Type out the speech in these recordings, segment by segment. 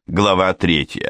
Глава 3.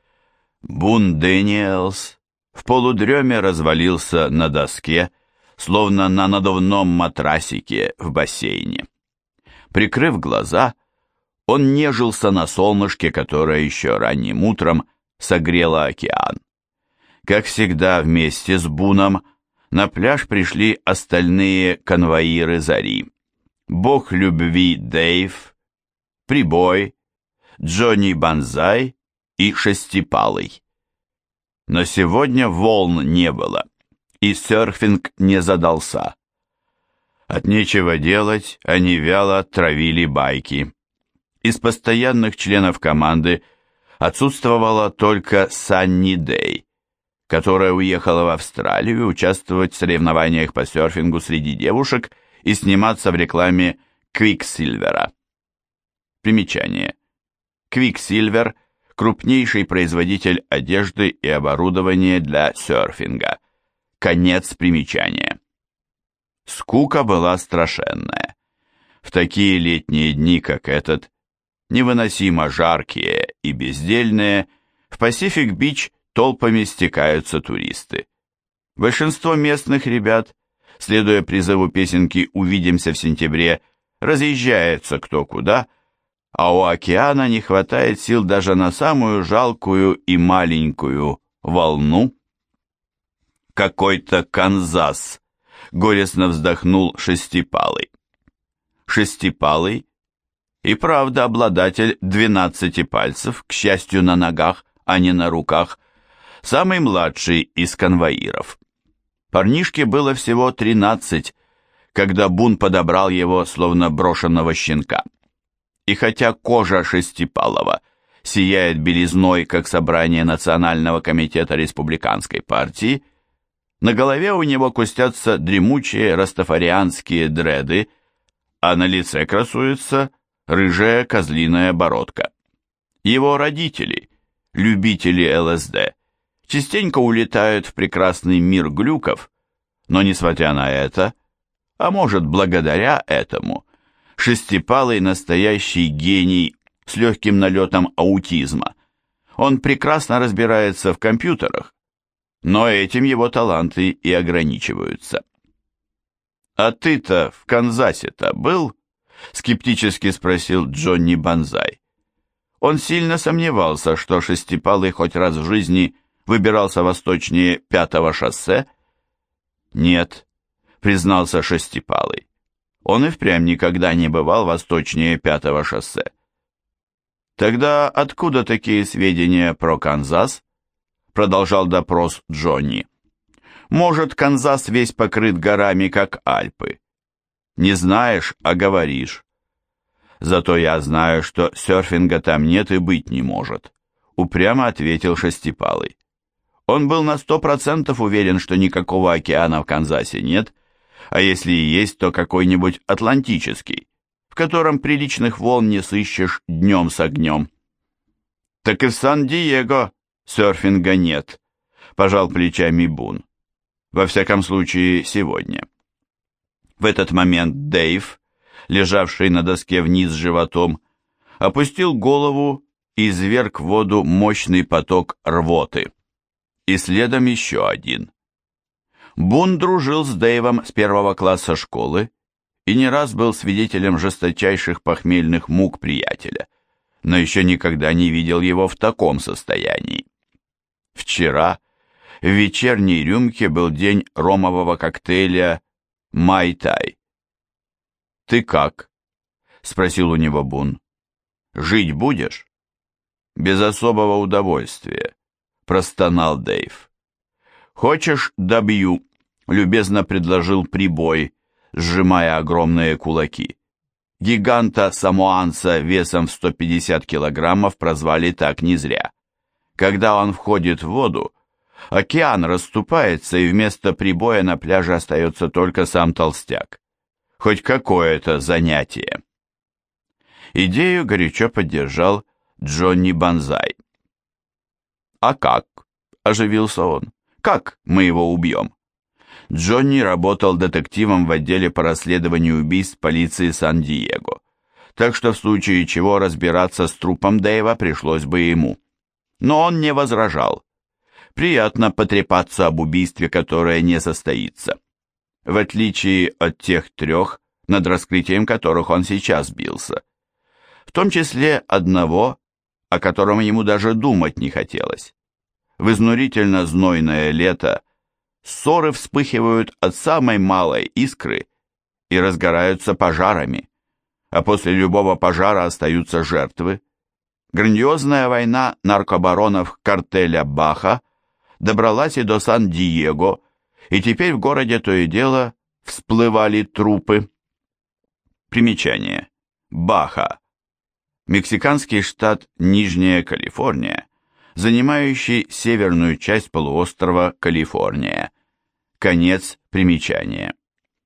Бун Дэниелс в полудреме развалился на доске, словно на надувном матрасике в бассейне. Прикрыв глаза, он нежился на солнышке, которое еще ранним утром согрело океан. Как всегда, вместе с Буном на пляж пришли остальные конвоиры зари. Бог любви Дэйв, Прибой, Джонни Банзай и Шестипалый. Но сегодня волн не было, и серфинг не задался. От нечего делать они вяло травили байки. Из постоянных членов команды отсутствовала только Санни Дэй, которая уехала в Австралию участвовать в соревнованиях по серфингу среди девушек и сниматься в рекламе Квиксильвера. Примечание. Квиксильвер – крупнейший производитель одежды и оборудования для серфинга. Конец примечания. Скука была страшенная. В такие летние дни, как этот, невыносимо жаркие и бездельные, в Пасифик-Бич толпами стекаются туристы. Большинство местных ребят, следуя призыву песенки «Увидимся в сентябре», разъезжается кто куда, а у океана не хватает сил даже на самую жалкую и маленькую волну. «Какой-то Канзас!» — горестно вздохнул Шестипалый. Шестипалый и правда обладатель 12 пальцев, к счастью, на ногах, а не на руках, самый младший из конвоиров. Парнишке было всего 13, когда Бун подобрал его, словно брошенного щенка. И хотя кожа Шестипалова сияет белизной, как собрание Национального комитета Республиканской партии, на голове у него кустятся дремучие растафарианские дреды, а на лице красуется рыжая козлиная бородка. Его родители, любители ЛСД, частенько улетают в прекрасный мир глюков, но, несмотря на это, а может, благодаря этому, Шестипалый настоящий гений с легким налетом аутизма. Он прекрасно разбирается в компьютерах, но этим его таланты и ограничиваются. «А ты-то в Канзасе-то был?» — скептически спросил Джонни Банзай. Он сильно сомневался, что Шестипалый хоть раз в жизни выбирался восточнее 5-го шоссе. «Нет», — признался Шестипалый. Он и впрямь никогда не бывал восточнее 5-го шоссе. «Тогда откуда такие сведения про Канзас?» — продолжал допрос Джонни. «Может, Канзас весь покрыт горами, как Альпы? Не знаешь, а говоришь. Зато я знаю, что серфинга там нет и быть не может», — упрямо ответил Шестипалый. Он был на 100% уверен, что никакого океана в Канзасе нет, а если и есть, то какой-нибудь атлантический, в котором приличных волн не сыщешь днем с огнем. «Так и в Сан-Диего серфинга нет», — пожал плечами Бун. «Во всяком случае, сегодня». В этот момент Дэйв, лежавший на доске вниз животом, опустил голову и изверг в воду мощный поток рвоты. И следом еще один. Бун дружил с Дэйвом с 1-го класса школы и не раз был свидетелем жесточайших похмельных мук приятеля, но еще никогда не видел его в таком состоянии. Вчера в вечерней рюмке был день ромового коктейля «Май-тай». «Ты как?» — спросил у него Бун. «Жить будешь?» «Без особого удовольствия», — простонал Дэйв. «Хочешь, добью?» — любезно предложил Прибой, сжимая огромные кулаки. Гиганта-самоанца весом в 150 килограммов прозвали так не зря. Когда он входит в воду, океан расступается, и вместо Прибоя на пляже остается только сам толстяк. Хоть какое-то занятие. Идею горячо поддержал Джонни Банзай. «А как?» – оживился он. «Как мы его убьем?» Джонни работал детективом в отделе по расследованию убийств полиции Сан-Диего. так что в случае чего разбираться с трупом Дэйва пришлось бы ему. Но он не возражал. Приятно потрепаться об убийстве, которое не состоится. В отличие от тех трех, над раскрытием которых он сейчас бился. В том числе одного, о котором ему даже думать не хотелось. В изнурительно знойное лето ссоры вспыхивают от самой малой искры и разгораются пожарами, а после любого пожара остаются жертвы. Грандиозная война наркобаронов картеля Баха добралась и до Сан-Диего, и теперь в городе то и дело всплывали трупы. Примечание. Баха. Мексиканский штат Нижняя Калифорния, занимающий северную часть полуострова Калифорния. Конец примечания.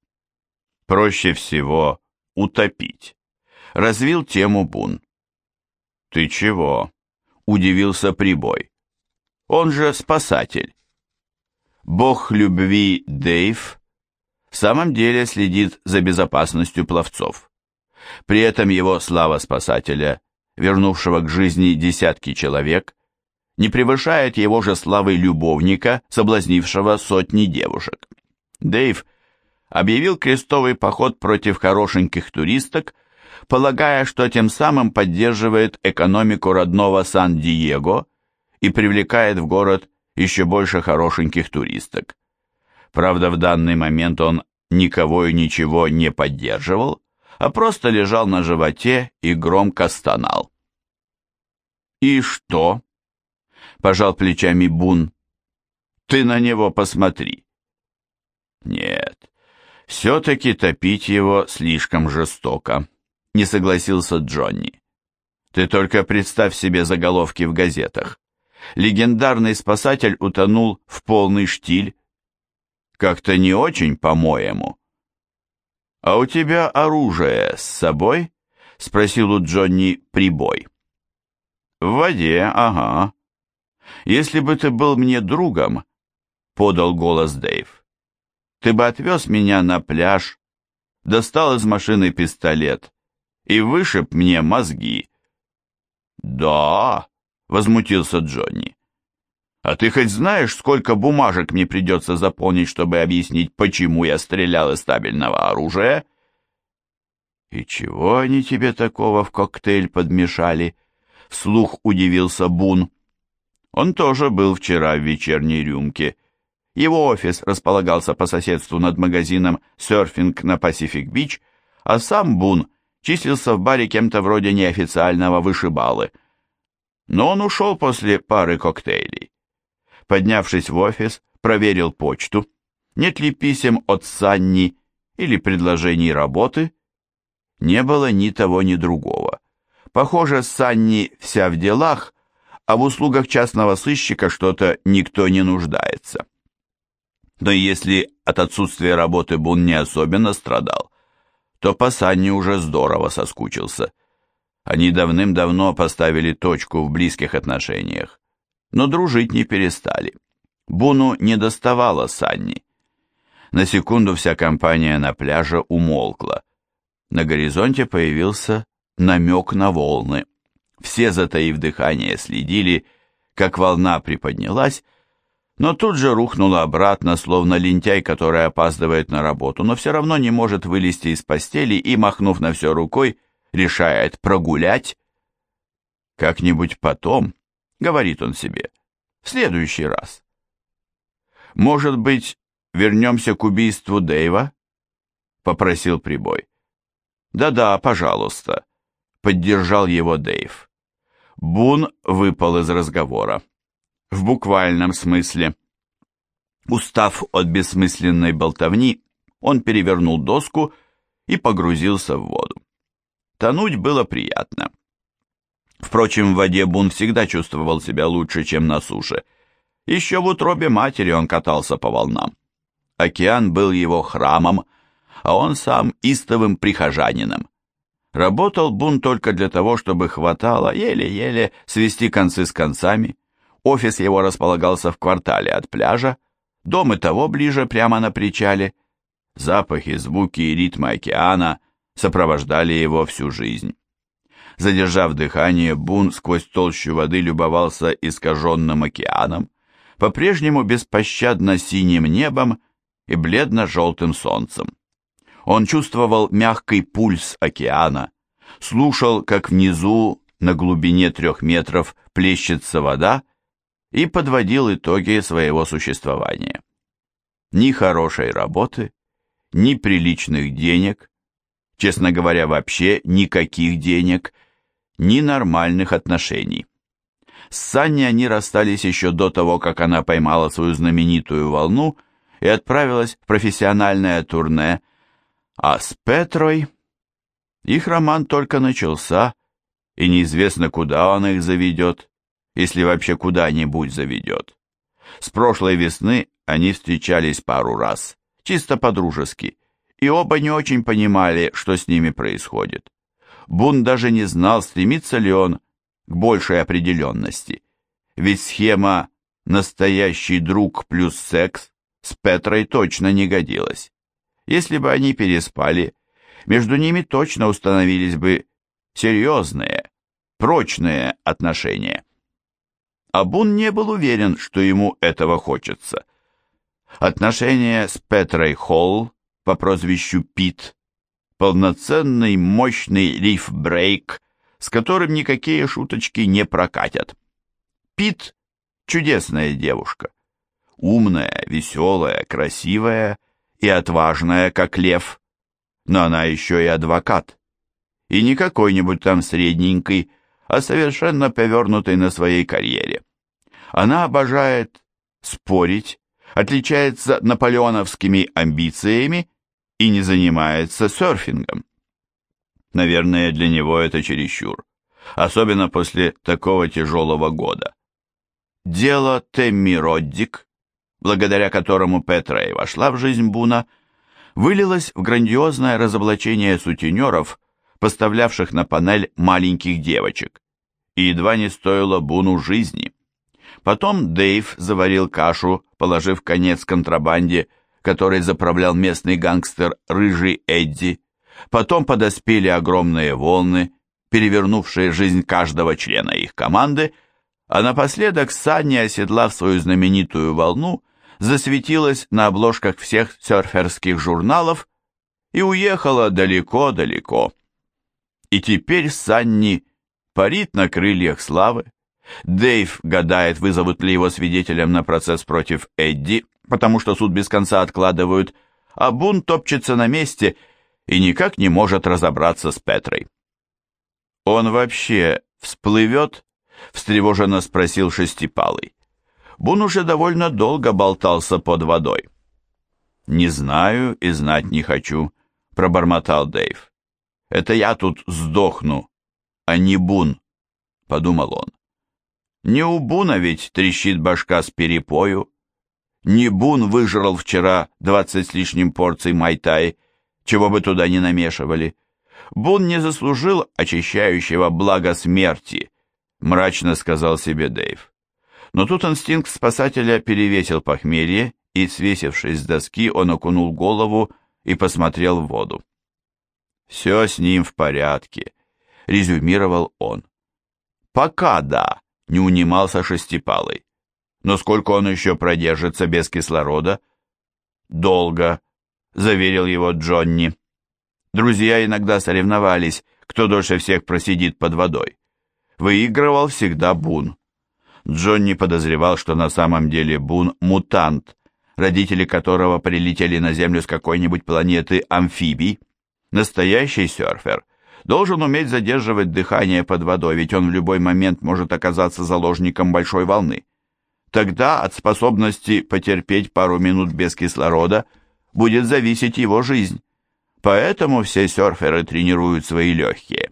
Проще всего утопить. Развил тему Бун. «Ты чего?» – удивился Прибой. «Он же спасатель». Бог любви Дэйв в самом деле следит за безопасностью пловцов. При этом его слава спасателя, вернувшего к жизни десятки человек, не превышает его же славы любовника, соблазнившего сотни девушек. Дэйв объявил крестовый поход против хорошеньких туристок, полагая, что тем самым поддерживает экономику родного Сан-Диего и привлекает в город еще больше хорошеньких туристок. Правда, в данный момент он никого и ничего не поддерживал, а просто лежал на животе и громко стонал. «И что?» – пожал плечами Бун. «Ты на него посмотри». «Нет, все-таки топить его слишком жестоко», – не согласился Джонни. «Ты только представь себе заголовки в газетах. Легендарный спасатель утонул в полный штиль. Как-то не очень, по-моему». «А у тебя оружие с собой?» — спросил у Джонни Прибой. «В воде, ага. Если бы ты был мне другом, — подал голос Дэйв, — ты бы отвез меня на пляж, достал из машины пистолет и вышиб мне мозги». «Да», — возмутился Джонни. «А ты хоть знаешь, сколько бумажек мне придется заполнить, чтобы объяснить, почему я стрелял из стабильного оружия?» «И чего они тебе такого в коктейль подмешали?» — вслух удивился Бун. Он тоже был вчера в вечерней рюмке. Его офис располагался по соседству над магазином «Серфинг» на Пасифик-Бич, а сам Бун числился в баре кем-то вроде неофициального вышибалы. Но он ушел после пары коктейлей. Поднявшись в офис, проверил почту, нет ли писем от Санни или предложений работы. Не было ни того, ни другого. Похоже, Санни вся в делах, а в услугах частного сыщика что-то никто не нуждается. Но если от отсутствия работы Бун не особенно страдал, то по Санни уже здорово соскучился. Они давным-давно поставили точку в близких отношениях, но дружить не перестали. Буну не доставало Санни. На секунду вся компания на пляже умолкла. На горизонте появился намек на волны. Все, затаив дыхание, следили, как волна приподнялась, но тут же рухнула обратно, словно лентяй, который опаздывает на работу, но все равно не может вылезти из постели и, махнув на все рукой, решает прогулять. «Как-нибудь потом», — говорит он себе, — «в следующий раз». «Может быть, вернемся к убийству Дэйва?» — попросил Прибой. «Да-да, пожалуйста», — поддержал его Дэйв. Бун выпал из разговора. В буквальном смысле. Устав от бессмысленной болтовни, он перевернул доску и погрузился в воду. Тонуть было приятно. Впрочем, в воде Бун всегда чувствовал себя лучше, чем на суше. Еще в утробе матери он катался по волнам. Океан был его храмом, а он сам истовым прихожанином. Работал Бун только для того, чтобы хватало еле-еле свести концы с концами. Офис его располагался в квартале от пляжа, дом и того ближе, прямо на причале. Запахи, звуки и ритмы океана сопровождали его всю жизнь. Задержав дыхание, Бун сквозь толщу воды любовался искаженным океаном, по-прежнему беспощадно синим небом и бледно-желтым солнцем. Он чувствовал мягкий пульс океана, слушал, как внизу на глубине 3 метров плещется вода, и подводил итоги своего существования. Ни хорошей работы, ни приличных денег, честно говоря, вообще никаких денег, ни нормальных отношений. С Санни они расстались еще до того, как она поймала свою знаменитую волну и отправилась в профессиональное турне, а с Петрой их роман только начался, и неизвестно, куда он их заведет, если вообще куда-нибудь заведет. С прошлой весны они встречались пару раз, чисто по-дружески, и оба не очень понимали, что с ними происходит. Бун даже не знал, стремится ли он к большей определенности, ведь схема «настоящий друг плюс секс» с Петрой точно не годилась. Если бы они переспали, между ними точно установились бы серьезные, прочные отношения. А Бун не был уверен, что ему этого хочется. Отношения с Петрой Холл по прозвищу Пит, полноценный мощный риф-брейк, с которым никакие шуточки не прокатят. Пит – чудесная девушка, умная, веселая, красивая и отважная, как лев, но она еще и адвокат, и не какой-нибудь там средненький, а совершенно повернутый на своей карьере. Она обожает спорить, отличается наполеоновскими амбициями и не занимается серфингом. Наверное, для него это чересчур, особенно после такого тяжелого года. Дело Тэмми Роддик, благодаря которому Петра и вошла в жизнь Буна, вылилось в грандиозное разоблачение сутенеров, поставлявших на панель маленьких девочек, и едва не стоило Буну жизни. Потом Дэйв заварил кашу, положив конец контрабанде, которой заправлял местный гангстер Рыжий Эдди. Потом подоспели огромные волны, перевернувшие жизнь каждого члена их команды, а напоследок Санни, оседлав свою знаменитую волну, засветилась на обложках всех серферских журналов и уехала далеко-далеко. И теперь Санни парит на крыльях славы. Дэйв гадает, вызовут ли его свидетелем на процесс против Эдди, потому что суд без конца откладывают, а Бун топчется на месте и никак не может разобраться с Петрой. «Он вообще всплывет?» — встревоженно спросил Шестипалый. Бун уже довольно долго болтался под водой. «Не знаю и знать не хочу», — пробормотал Дэйв. «Это я тут сдохну, а не Бун», — подумал он. «Не у Буна ведь трещит башка с перепою. Не Бун выжрал вчера 20 с лишним порций майтай, чего бы туда ни намешивали. Бун не заслужил очищающего блага смерти», — мрачно сказал себе Дэйв. Но тут инстинкт спасателя перевесил похмелье, и, свесившись с доски, он окунул голову и посмотрел в воду. «Все с ним в порядке», — резюмировал он. «Пока да», — не унимался Шестипалый. «Но сколько он еще продержится без кислорода?» «Долго», — заверил его Джонни. Друзья иногда соревновались, кто дольше всех просидит под водой. Выигрывал всегда Бун. Джонни подозревал, что на самом деле Бун – мутант, родители которого прилетели на Землю с какой-нибудь планеты амфибий. Настоящий серфер должен уметь задерживать дыхание под водой, ведь он в любой момент может оказаться заложником большой волны. Тогда от способности потерпеть пару минут без кислорода будет зависеть его жизнь. Поэтому все серферы тренируют свои легкие.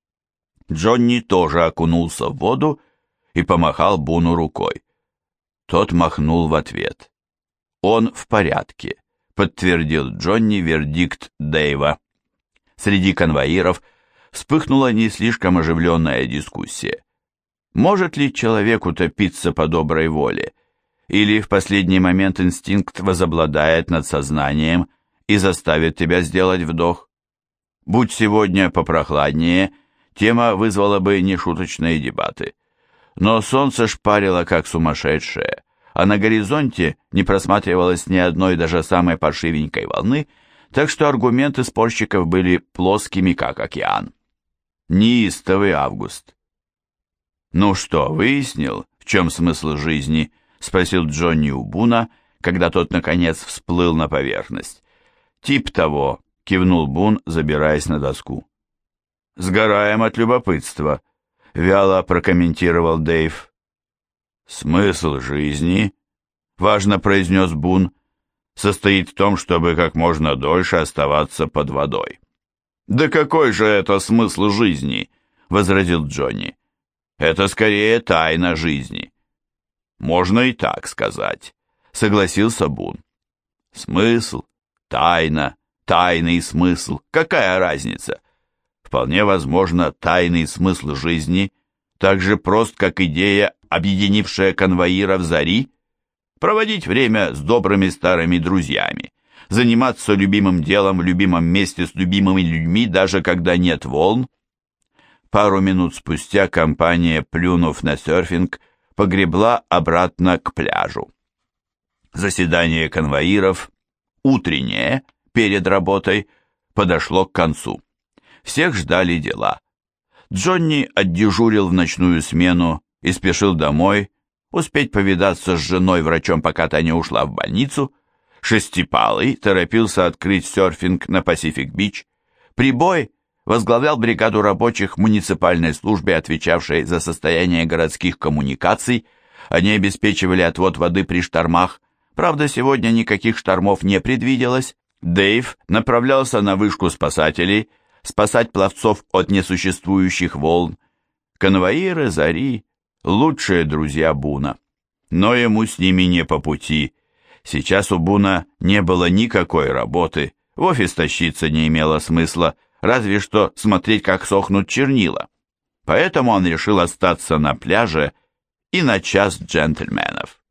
Джонни тоже окунулся в воду и помахал Буну рукой. Тот махнул в ответ. «Он в порядке», — подтвердил Джонни вердикт Дэйва. Среди конвоиров вспыхнула не слишком оживленная дискуссия. Может ли человек утопиться по доброй воле? Или в последний момент инстинкт возобладает над сознанием и заставит тебя сделать вдох? Будь сегодня попрохладнее, тема вызвала бы нешуточные дебаты. Но солнце шпарило как сумасшедшее, а на горизонте не просматривалось ни одной даже самой паршивенькой волны, так что аргументы спорщиков были плоскими, как океан. Неистовый август. «Ну что, выяснил, в чем смысл жизни?» — спросил Джонни у Буна, когда тот, наконец, всплыл на поверхность. «Тип того», — кивнул Бун, забираясь на доску. «Сгораем от любопытства», — вяло прокомментировал Дэйв. «Смысл жизни», — важно произнес Бун, — «состоит в том, чтобы как можно дольше оставаться под водой». «Да какой же это смысл жизни?» — возразил Джонни. «Это скорее тайна жизни». «Можно и так сказать», — согласился Бун. «Смысл, тайна, тайный смысл. Какая разница? Вполне возможно, тайный смысл жизни так же прост, как идея, объединившая конвоиров Зари, проводить время с добрыми старыми друзьями, заниматься любимым делом в любимом месте с любимыми людьми, даже когда нет волн». Пару минут спустя компания, плюнув на серфинг, погребла обратно к пляжу. Заседание конвоиров, утреннее, перед работой, подошло к концу. Всех ждали дела. Джонни отдежурил в ночную смену и спешил домой, успеть повидаться с женой-врачом, пока та не ушла в больницу. Шестипалый торопился открыть серфинг на Пасифик-Бич. Прибой возглавлял бригаду рабочих в муниципальной службе, отвечавшей за состояние городских коммуникаций. Они обеспечивали отвод воды при штормах. Правда, сегодня никаких штормов не предвиделось. Дэйв направлялся на вышку спасателей, спасать пловцов от несуществующих волн. Конвоиры Зари — лучшие друзья Буна. Но ему с ними не по пути. Сейчас у Буна не было никакой работы, в офис тащиться не имело смысла, разве что смотреть, как сохнут чернила. Поэтому он решил остаться на пляже и на час джентльменов.